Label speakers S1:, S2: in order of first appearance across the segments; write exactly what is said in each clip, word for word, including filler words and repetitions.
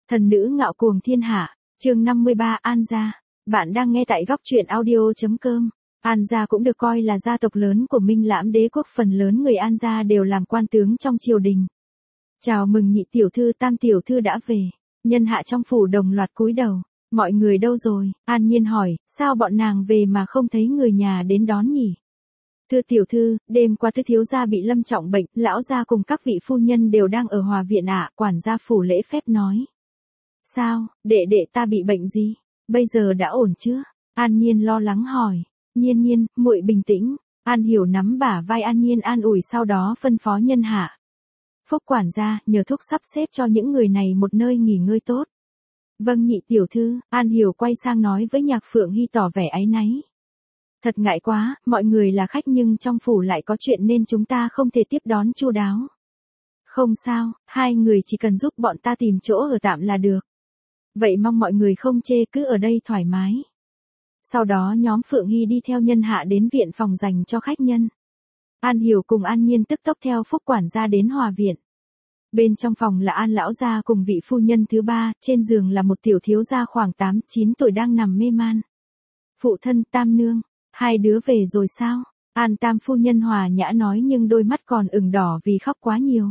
S1: Thần nữ ngạo cuồng thiên hạ, chương năm mươi ba An gia. Bạn đang nghe tại góc truyện audio.com. An gia cũng được coi là gia tộc lớn của Minh Lãm đế quốc, phần lớn người An gia đều làm quan tướng trong triều đình. Chào mừng nhị tiểu thư, tam tiểu thư đã về. Nhân hạ trong phủ đồng loạt cúi đầu. Mọi người đâu rồi? An Nhiên hỏi, sao bọn nàng về mà không thấy người nhà đến đón nhỉ? Thưa tiểu thư, đêm qua tứ thiếu gia bị lâm trọng bệnh, lão gia cùng các vị phu nhân đều đang ở hòa viện ạ, quản gia phủ lễ phép nói. Sao, đệ đệ ta bị bệnh gì? Bây giờ đã ổn chưa? An Nhiên lo lắng hỏi. Nhiên Nhiên, muội bình tĩnh. An Hiểu nắm bả vai An Nhiên an ủi, sau đó phân phó nhân hạ. Phúc quản gia, nhờ thúc sắp xếp cho những người này một nơi nghỉ ngơi tốt. Vâng nhị tiểu thư. An Hiểu quay sang nói với Nhạc Phượng Hy tỏ vẻ áy náy. Thật ngại quá, mọi người là khách nhưng trong phủ lại có chuyện nên chúng ta không thể tiếp đón chu đáo. Không sao, hai người chỉ cần giúp bọn ta tìm chỗ ở tạm là được. Vậy mong mọi người không chê, cứ ở đây thoải mái. Sau đó nhóm Phượng Hy đi theo nhân hạ đến viện phòng dành cho khách nhân. An Hiểu cùng An Nhiên tức tốc theo Phúc quản gia đến hòa viện. Bên trong phòng là An lão gia cùng vị phu nhân thứ ba, trên giường là một tiểu thiếu gia khoảng tám chín tuổi đang nằm mê man. Phụ thân, tam nương, hai đứa về rồi sao? An tam phu nhân hòa nhã nói nhưng đôi mắt còn ửng đỏ vì khóc quá nhiều.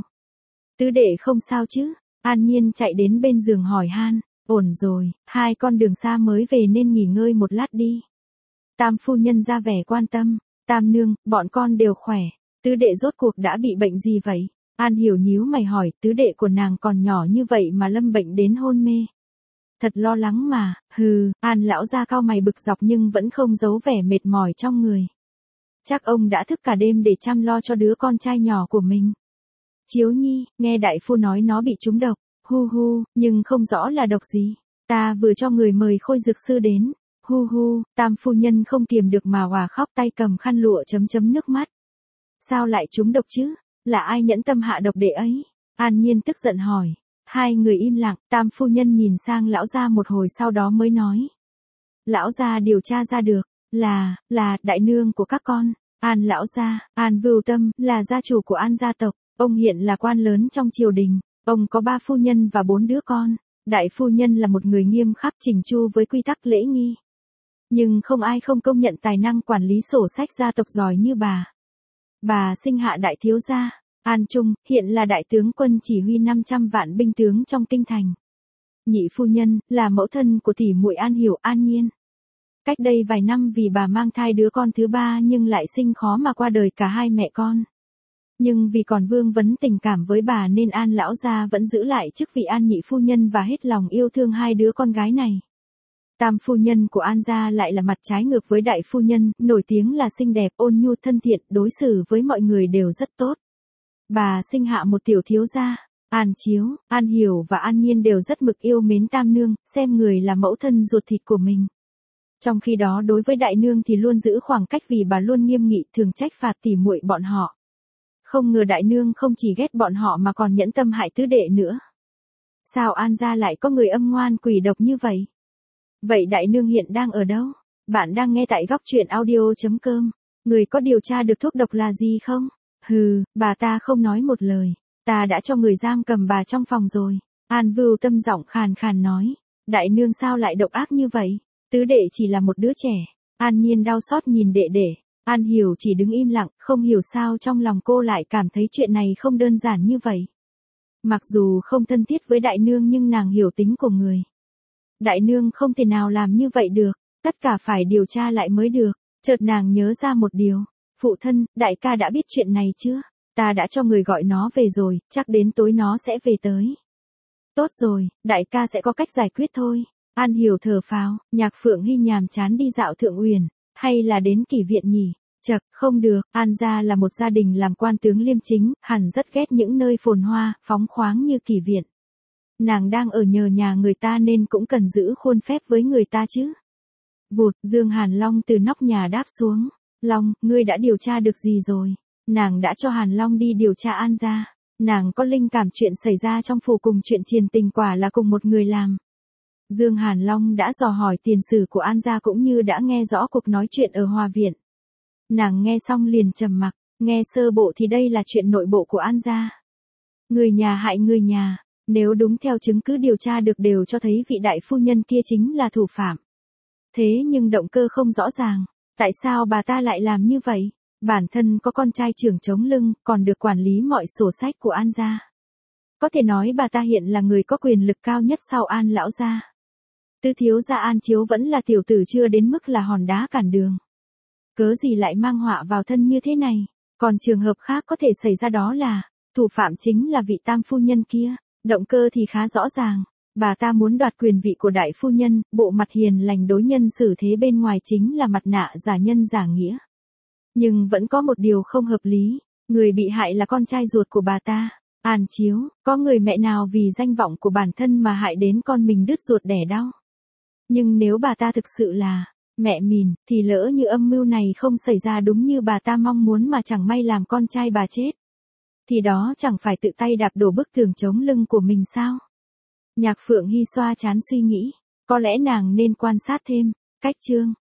S1: Tứ đệ không sao chứ? An Nhiên chạy đến bên giường hỏi han. Ổn rồi, hai con đường xa mới về nên nghỉ ngơi một lát đi. Tam phu nhân ra vẻ quan tâm. Tam nương, bọn con đều khỏe. Tứ đệ rốt cuộc đã bị bệnh gì vậy? An Hiểu nhíu mày hỏi, tứ đệ của nàng còn nhỏ như vậy mà lâm bệnh đến hôn mê. Thật lo lắng mà, hừ. An lão gia cau mày bực dọc nhưng vẫn không giấu vẻ mệt mỏi trong người. Chắc ông đã thức cả đêm để chăm lo cho đứa con trai nhỏ của mình. Chiếu Nhi, nghe đại phu nói nó bị trúng độc. Hu hu, nhưng không rõ là độc gì. Ta vừa cho người mời Khôi dược sư đến. Hu hu, tam phu nhân không kiềm được mà hòa khóc, tay cầm khăn lụa chấm chấm nước mắt. Sao lại trúng độc chứ? Là ai nhẫn tâm hạ độc đệ ấy? An Nhiên tức giận hỏi. Hai người im lặng, tam phu nhân nhìn sang lão gia một hồi sau đó mới nói. Lão gia điều tra ra được, là, là, đại nương của các con. An lão gia, An Vưu Tâm, là gia chủ của An gia tộc. Ông hiện là quan lớn trong triều đình. Ông có ba phu nhân và bốn đứa con. Đại phu nhân là một người nghiêm khắc chỉnh chu với quy tắc lễ nghi. Nhưng không ai không công nhận tài năng quản lý sổ sách gia tộc giỏi như bà. Bà sinh hạ đại thiếu gia, An Trung, hiện là đại tướng quân chỉ huy năm trăm vạn binh tướng trong kinh thành. Nhị phu nhân, là mẫu thân của tỷ muội An Hiểu, An Nhiên. Cách đây vài năm vì bà mang thai đứa con thứ ba nhưng lại sinh khó mà qua đời cả hai mẹ con. Nhưng vì còn vương vấn tình cảm với bà nên An lão gia vẫn giữ lại chức vị An nhị phu nhân và hết lòng yêu thương hai đứa con gái này. Tam phu nhân của An gia lại là mặt trái ngược với đại phu nhân, nổi tiếng là xinh đẹp, ôn nhu thân thiện, đối xử với mọi người đều rất tốt. Bà sinh hạ một tiểu thiếu gia, An Chiếu, An Hiểu và An Nhiên đều rất mực yêu mến tam nương, xem người là mẫu thân ruột thịt của mình. Trong khi đó đối với đại nương thì luôn giữ khoảng cách vì bà luôn nghiêm nghị, thường trách phạt tỉ muội bọn họ. Không ngờ đại nương không chỉ ghét bọn họ mà còn nhẫn tâm hại tứ đệ nữa. Sao An gia lại có người âm ngoan quỷ độc như vậy? Vậy đại nương hiện đang ở đâu? Bạn đang nghe tại góc truyện audio.com. Người có điều tra được thuốc độc là gì không? Hừ, bà ta không nói một lời. Ta đã cho người giam cầm bà trong phòng rồi. An Vưu Tâm giọng khàn khàn nói. Đại nương sao lại độc ác như vậy? Tứ đệ chỉ là một đứa trẻ. An Nhiên đau xót nhìn đệ đệ. An Hiểu chỉ đứng im lặng, không hiểu sao trong lòng cô lại cảm thấy chuyện này không đơn giản như vậy. Mặc dù không thân thiết với đại nương nhưng nàng hiểu tính của người. Đại nương không thể nào làm như vậy được, tất cả phải điều tra lại mới được. Chợt nàng nhớ ra một điều. Phụ thân, đại ca đã biết chuyện này chưa? Ta đã cho người gọi nó về rồi, chắc đến tối nó sẽ về tới. Tốt rồi, đại ca sẽ có cách giải quyết thôi. An Hiểu thở phào, Nhạc Phượng Hy nhàm chán đi dạo Thượng Uyển, hay là đến Kỷ viện nhỉ? Chậc, không được, An gia là một gia đình làm quan tướng liêm chính, hẳn rất ghét những nơi phồn hoa, phóng khoáng như Kỷ viện. Nàng đang ở nhờ nhà người ta nên cũng cần giữ khuôn phép với người ta chứ. Vụt, Dương Hàn Long từ nóc nhà đáp xuống. Long, ngươi đã điều tra được gì rồi? Nàng đã cho Hàn Long đi điều tra An gia. Nàng có linh cảm chuyện xảy ra trong phủ cùng chuyện triền tình quả là cùng một người làm. Dương Hàn Long đã dò hỏi tiền sử của An gia cũng như đã nghe rõ cuộc nói chuyện ở hòa viện. Nàng nghe xong liền trầm mặc, nghe sơ bộ thì đây là chuyện nội bộ của An gia. Người nhà hại người nhà, Nếu đúng theo chứng cứ điều tra được đều cho thấy vị đại phu nhân kia chính là thủ phạm. Thế nhưng động cơ không rõ ràng, tại sao bà ta lại làm như vậy? Bản thân có con trai trưởng chống lưng, còn được quản lý mọi sổ sách của An gia. Có thể nói bà ta hiện là người có quyền lực cao nhất sau An lão gia. Tứ thiếu gia An Chiếu vẫn là tiểu tử chưa đến mức là hòn đá cản đường. Cớ gì lại mang họa vào thân như thế này? Còn trường hợp khác có thể xảy ra đó là, thủ phạm chính là vị tam phu nhân kia. Động cơ thì khá rõ ràng, bà ta muốn đoạt quyền vị của đại phu nhân, bộ mặt hiền lành đối nhân xử thế bên ngoài chính là mặt nạ giả nhân giả nghĩa. Nhưng vẫn có một điều không hợp lý, người bị hại là con trai ruột của bà ta, An Chiếu, có người mẹ nào vì danh vọng của bản thân mà hại đến con mình đứt ruột đẻ đau. Nhưng nếu bà ta thực sự là mẹ mình, thì lỡ như âm mưu này không xảy ra đúng như bà ta mong muốn mà chẳng may làm con trai bà chết, thì đó chẳng phải tự tay đạp đổ bức tường chống lưng của mình sao? Nhạc Phượng Hy xoa trán suy nghĩ, có lẽ nàng nên quan sát thêm, cách chương.